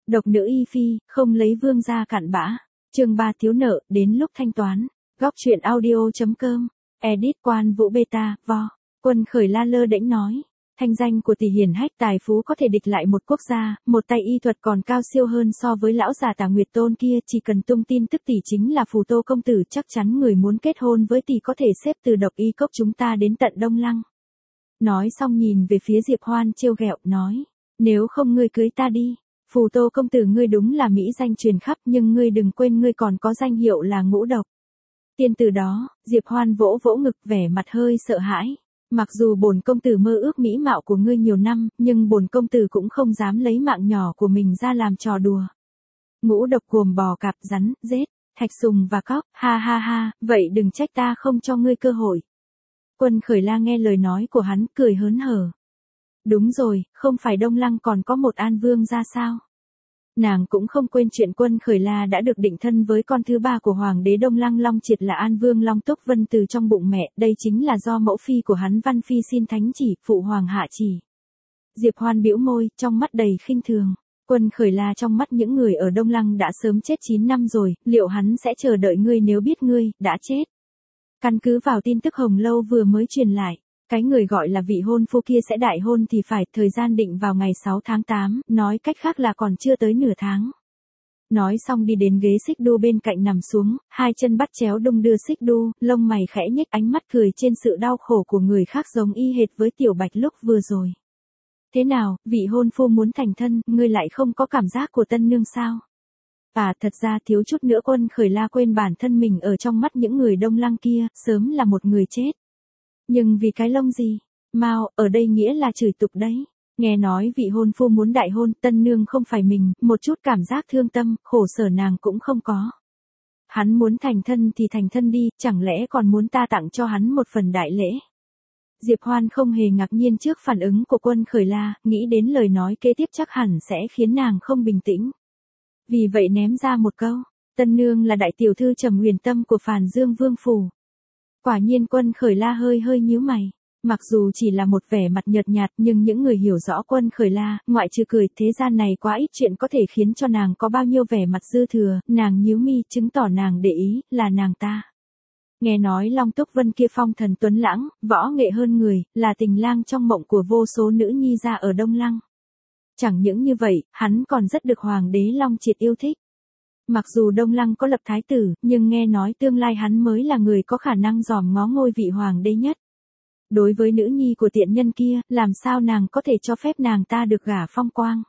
Độc nữ y phi, không lấy vương gia cặn bã. Chương 3 thiếu nợ, đến lúc thanh toán. Góc truyện audio.com. Edit Quan Vũ Beta, vo. Quân Khởi La lơ đễnh nói. Thanh danh của tỷ hiển hách tài phú có thể địch lại một quốc gia, một tay y thuật còn cao siêu hơn so với lão già Tà Nguyệt Tôn kia, chỉ cần tung tin tức tỷ chính là Phù Tô công tử, chắc chắn người muốn kết hôn với tỷ có thể xếp từ độc y cốc chúng ta đến tận Đông Lăng. Nói xong nhìn về phía Diệp Hoan trêu ghẹo, nói, nếu không ngươi cưới ta đi. Phù Tô công tử ngươi đúng là mỹ danh truyền khắp, nhưng ngươi đừng quên ngươi còn có danh hiệu là ngũ độc. Tiên từ đó, Diệp Hoan vỗ vỗ ngực vẻ mặt hơi sợ hãi. Mặc dù bổn công tử mơ ước mỹ mạo của ngươi nhiều năm, nhưng bổn công tử cũng không dám lấy mạng nhỏ của mình ra làm trò đùa. Ngũ độc gồm bò, cạp, rắn, rết, thạch sùng và cóc, ha ha ha, vậy đừng trách ta không cho ngươi cơ hội. Quân Khởi La nghe lời nói của hắn, cười hớn hở. Đúng rồi, không phải Đông Lăng còn có một An Vương ra sao? Nàng cũng không quên chuyện Quân Khởi La đã được định thân với con thứ ba của Hoàng đế Đông Lăng Long Triệt là An Vương Long Túc Vân từ trong bụng mẹ, đây chính là do mẫu phi của hắn Văn Phi xin thánh chỉ, phụ hoàng hạ chỉ. Diệp Hoan bĩu môi, trong mắt đầy khinh thường. Quân Khởi La trong mắt những người ở Đông Lăng đã sớm chết 9 năm rồi, liệu hắn sẽ chờ đợi ngươi nếu biết ngươi đã chết? Căn cứ vào tin tức Hồng Lâu vừa mới truyền lại, cái người gọi là vị hôn phu kia sẽ đại hôn thì phải, thời gian định vào ngày 6 tháng 8, nói cách khác là còn chưa tới nửa tháng. Nói xong đi đến ghế xích đu bên cạnh nằm xuống, hai chân bắt chéo đung đưa xích đu, lông mày khẽ nhếch, ánh mắt cười trên sự đau khổ của người khác giống y hệt với Tiểu Bạch lúc vừa rồi. Thế nào, vị hôn phu muốn thành thân, ngươi lại không có cảm giác của tân nương sao? Thật ra thiếu chút nữa Quân Khởi La quên bản thân mình ở trong mắt những người Đông Lăng kia, sớm là một người chết. Nhưng vì cái lông gì? Mao, ở đây nghĩa là chửi tục đấy. Nghe nói vị hôn phu muốn đại hôn, tân nương không phải mình, một chút cảm giác thương tâm, khổ sở nàng cũng không có. Hắn muốn thành thân thì thành thân đi, chẳng lẽ còn muốn ta tặng cho hắn một phần đại lễ? Diệp Hoan không hề ngạc nhiên trước phản ứng của Quân Khởi La, nghĩ đến lời nói kế tiếp chắc hẳn sẽ khiến nàng không bình tĩnh. Vì vậy ném ra một câu, tân nương là đại tiểu thư Trầm Huyền Tâm của Phàn Dương Vương phủ. Quả nhiên Quân Khởi La hơi nhíu mày. Mặc dù chỉ là một vẻ mặt nhợt nhạt nhưng những người hiểu rõ Quân Khởi La, ngoại trừ cười, thế gian này quá ít chuyện có thể khiến cho nàng có bao nhiêu vẻ mặt dư thừa, nàng nhíu mi chứng tỏ nàng để ý, là nàng ta. Nghe nói Long Túc Vân kia phong thần tuấn lãng, võ nghệ hơn người, là tình lang trong mộng của vô số nữ nhi gia ở Đông Lăng. Chẳng những như vậy, hắn còn rất được Hoàng đế Long Triệt yêu thích. Mặc dù Đông Lăng có lập thái tử, nhưng nghe nói tương lai hắn mới là người có khả năng dòm ngó ngôi vị hoàng đế nhất. Đối với nữ nhi của tiện nhân kia, làm sao nàng có thể cho phép nàng ta được gả phong quang?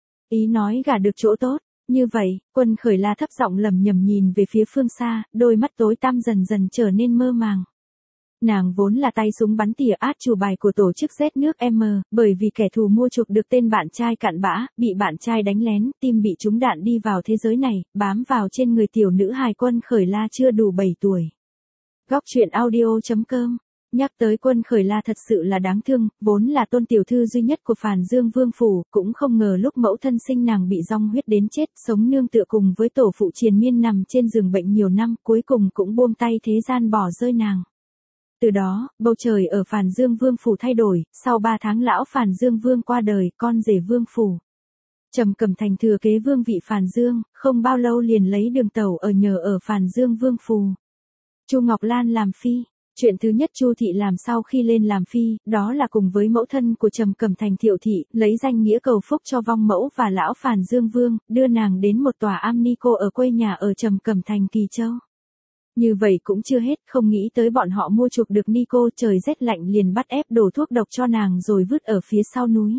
Ý nói gả được chỗ tốt. Như vậy, Quân Khởi La thấp giọng lẩm nhẩm nhìn về phía phương xa, đôi mắt tối tăm dần dần trở nên mơ màng. Nàng vốn là tay súng bắn tỉa át chủ bài của tổ chức Z nước M, bởi vì kẻ thù mua chuộc được tên bạn trai cặn bã, bị bạn trai đánh lén, tim bị trúng đạn đi vào thế giới này, bám vào trên người tiểu nữ hài Quân Khởi La chưa đủ 7 tuổi. Góc truyện audio.com. Nhắc tới Quân Khởi La thật sự là đáng thương, vốn là tôn tiểu thư duy nhất của Phàn Dương Vương phủ, cũng không ngờ lúc mẫu thân sinh nàng bị dong huyết đến chết, sống nương tựa cùng với tổ phụ triền miên nằm trên giường bệnh nhiều năm, cuối cùng cũng buông tay thế gian bỏ rơi nàng. Từ đó, bầu trời ở Phàn Dương Vương phủ thay đổi, sau 3 tháng lão Phàn Dương Vương qua đời, con rể Vương phủ Trầm Cẩm Thành thừa kế vương vị Phàn Dương, không bao lâu liền lấy đường tẩu ở nhờ ở Phàn Dương Vương phủ. Chu Ngọc Lan làm phi. Chuyện thứ nhất Chu thị làm sau khi lên làm phi, đó là cùng với mẫu thân của Trầm Cẩm Thành Thiệu thị, lấy danh nghĩa cầu phúc cho vong mẫu và lão Phàn Dương Vương, đưa nàng đến một tòa am ni cô ở quê nhà ở Trầm Cẩm Thành Kỳ Châu. Như vậy cũng chưa hết, không nghĩ tới bọn họ mua chuộc được ni cô, trời rét lạnh liền bắt ép đổ thuốc độc cho nàng rồi vứt ở phía sau núi.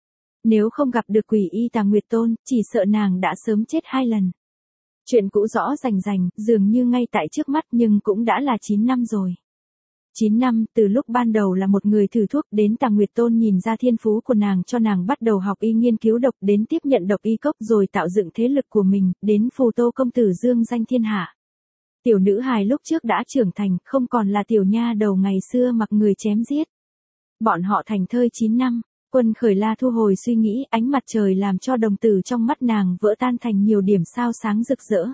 Nếu không gặp được quỷ y Tà Nguyệt Tôn, chỉ sợ nàng đã sớm chết 2 lần. Chuyện cũ rõ rành, dường như ngay tại trước mắt nhưng cũng đã là 9 năm rồi. 9 năm, từ lúc ban đầu là một người thử thuốc, đến Tà Nguyệt Tôn nhìn ra thiên phú của nàng cho nàng bắt đầu học y nghiên cứu độc, đến tiếp nhận độc y cốc rồi tạo dựng thế lực của mình, đến Phù Tô công tử dương danh thiên hạ. Tiểu nữ hài lúc trước đã trưởng thành, không còn là tiểu nha đầu ngày xưa mặc người chém giết. Bọn họ thành thơi 9 năm, Quân Khởi La thu hồi suy nghĩ, ánh mặt trời làm cho đồng tử trong mắt nàng vỡ tan thành nhiều điểm sao sáng rực rỡ.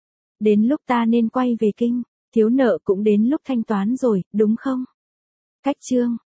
Đến lúc ta nên quay về kinh. Thiếu nợ cũng đến lúc thanh toán rồi, đúng không? Cách chương